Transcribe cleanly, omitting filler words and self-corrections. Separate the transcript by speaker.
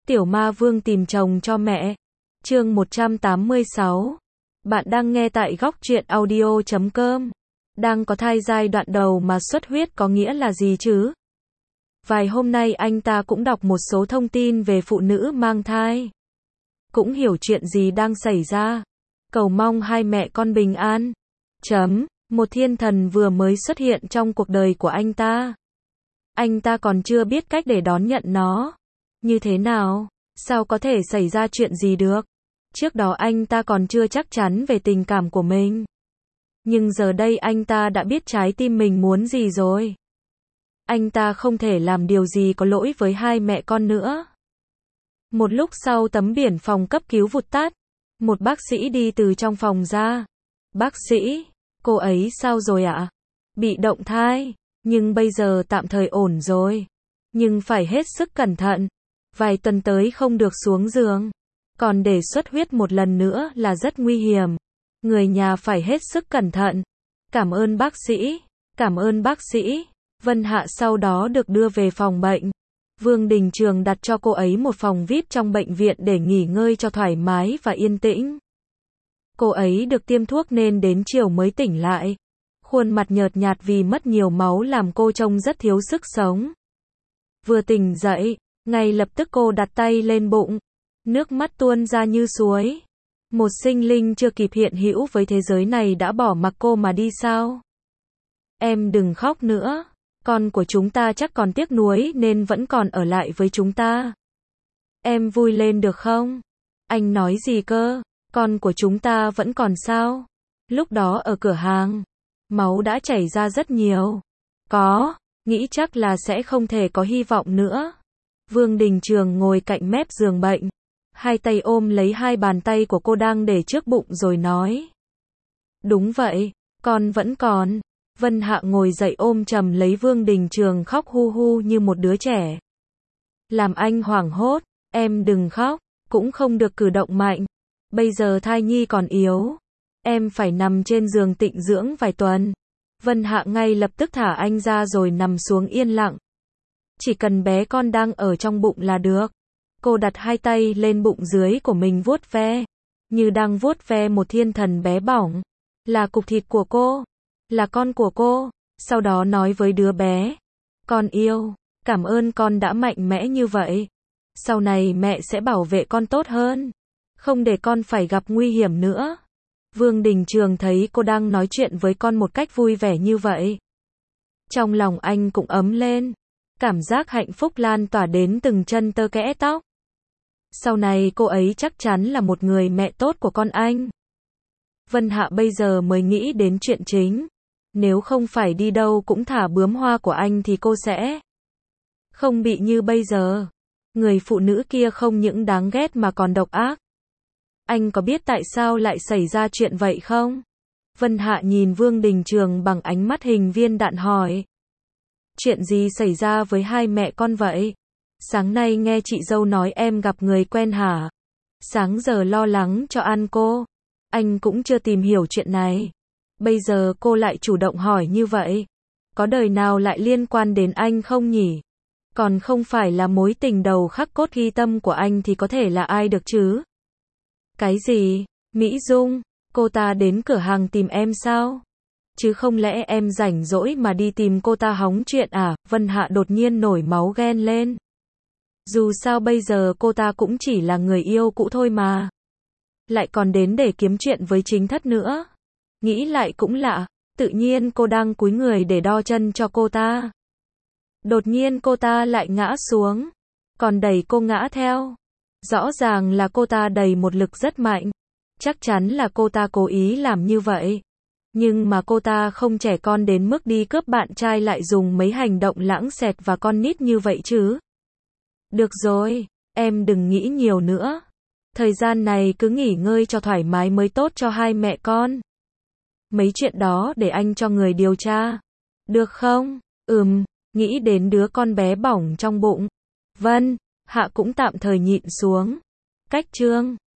Speaker 1: Tiểu Ma Vương tìm chồng cho mẹ. Chương 186. Bạn đang nghe tại góc truyện audio.com. Đang có thai giai đoạn đầu mà xuất huyết có nghĩa là gì chứ? Vài hôm nay anh ta cũng đọc một số thông tin về phụ nữ mang thai. Cũng hiểu chuyện gì đang xảy ra. Cầu mong hai mẹ con bình an. Một thiên thần vừa mới xuất hiện trong cuộc đời của anh ta. Anh ta còn chưa biết cách để đón nhận nó. Như thế nào? Sao có thể xảy ra chuyện gì được? Trước đó anh ta còn chưa chắc chắn về tình cảm của mình. Nhưng giờ đây anh ta đã biết trái tim mình muốn gì rồi. Anh ta không thể làm điều gì có lỗi với hai mẹ con nữa. Một lúc sau tấm biển phòng cấp cứu vụt tắt. Một bác sĩ đi từ trong phòng ra. Bác sĩ, cô ấy sao rồi ạ? Bị động thai, nhưng bây giờ tạm thời ổn rồi. Nhưng phải hết sức cẩn thận. Vài tuần tới không được xuống giường. Còn để xuất huyết một lần nữa là rất nguy hiểm. Người nhà phải hết sức cẩn thận. Cảm ơn bác sĩ. Cảm ơn bác sĩ. Vân Hạ sau đó được đưa về phòng bệnh. Vương Đình Trường đặt cho cô ấy một phòng VIP trong bệnh viện để nghỉ ngơi cho thoải mái và yên tĩnh. Cô ấy được tiêm thuốc nên đến chiều mới tỉnh lại. Khuôn mặt nhợt nhạt vì mất nhiều máu làm cô trông rất thiếu sức sống. Vừa tỉnh dậy, ngay lập tức cô đặt tay lên bụng. Nước mắt tuôn ra như suối. Một sinh linh chưa kịp hiện hữu với thế giới này đã bỏ mặc cô mà đi sao? Em đừng khóc nữa. Con của chúng ta chắc còn tiếc nuối nên vẫn còn ở lại với chúng ta. Em vui lên được không? Anh nói gì cơ? Con của chúng ta vẫn còn sao? Lúc đó ở cửa hàng, máu đã chảy ra rất nhiều. Nghĩ chắc là sẽ không thể có hy vọng nữa. Vương Đình Trường ngồi cạnh mép giường bệnh. Hai tay ôm lấy hai bàn tay của cô đang để trước bụng rồi nói. Đúng vậy, con vẫn còn. Vân Hạ ngồi dậy ôm chầm lấy Vương Đình Trường khóc hu hu như một đứa trẻ. Làm anh hoảng hốt, em đừng khóc, cũng không được cử động mạnh. Bây giờ thai nhi còn yếu. Em phải nằm trên giường tịnh dưỡng vài tuần. Vân Hạ ngay lập tức thả anh ra rồi nằm xuống yên lặng. Chỉ cần bé con đang ở trong bụng là được. Cô đặt hai tay lên bụng dưới của mình vuốt ve. Như đang vuốt ve một thiên thần bé bỏng. Là cục thịt của cô. Là con của cô. Sau đó nói với đứa bé. Con yêu. Cảm ơn con đã mạnh mẽ như vậy. Sau này mẹ sẽ bảo vệ con tốt hơn. Không để con phải gặp nguy hiểm nữa. Vương Đình Trường thấy cô đang nói chuyện với con một cách vui vẻ như vậy. Trong lòng anh cũng ấm lên. Cảm giác hạnh phúc lan tỏa đến từng chân tơ kẽ tóc. Sau này cô ấy chắc chắn là một người mẹ tốt của con anh. Vân Hạ bây giờ mới nghĩ đến chuyện chính. Nếu không phải đi đâu cũng thả bướm hoa của anh thì cô sẽ không bị như bây giờ. Người phụ nữ kia không những đáng ghét mà còn độc ác. Anh có biết tại sao lại xảy ra chuyện vậy không? Vân Hạ nhìn Vương Đình Trường bằng ánh mắt hình viên đạn hỏi. Chuyện gì xảy ra với hai mẹ con vậy? Sáng nay nghe chị dâu nói em gặp người quen hả? Sáng giờ lo lắng cho An cô. Anh cũng chưa tìm hiểu chuyện này. Bây giờ cô lại chủ động hỏi như vậy. Có đời nào lại liên quan đến anh không nhỉ? Còn không phải là mối tình đầu khắc cốt ghi tâm của anh thì có thể là ai được chứ? Cái gì? Mỹ Dung, cô ta đến cửa hàng tìm em sao? Chứ không lẽ em rảnh rỗi mà đi tìm cô ta hóng chuyện à? Vân Hạ đột nhiên nổi máu ghen lên. Dù sao bây giờ cô ta cũng chỉ là người yêu cũ thôi mà. Lại còn đến để kiếm chuyện với chính thất nữa. Nghĩ lại cũng lạ, tự nhiên cô đang cúi người để đo chân cho cô ta. Đột nhiên cô ta lại ngã xuống, còn đẩy cô ngã theo. Rõ ràng là cô ta đẩy một lực rất mạnh. Chắc chắn là cô ta cố ý làm như vậy. Nhưng mà cô ta không trẻ con đến mức đi cướp bạn trai lại dùng mấy hành động lãng xẹt và con nít như vậy chứ. Được rồi, em đừng nghĩ nhiều nữa. Thời gian này cứ nghỉ ngơi cho thoải mái mới tốt cho hai mẹ con. Mấy chuyện đó để anh cho người điều tra. Được không? Nghĩ đến đứa con bé bỏng trong bụng. Vân Hạ cũng tạm thời nhịn xuống. Cách chương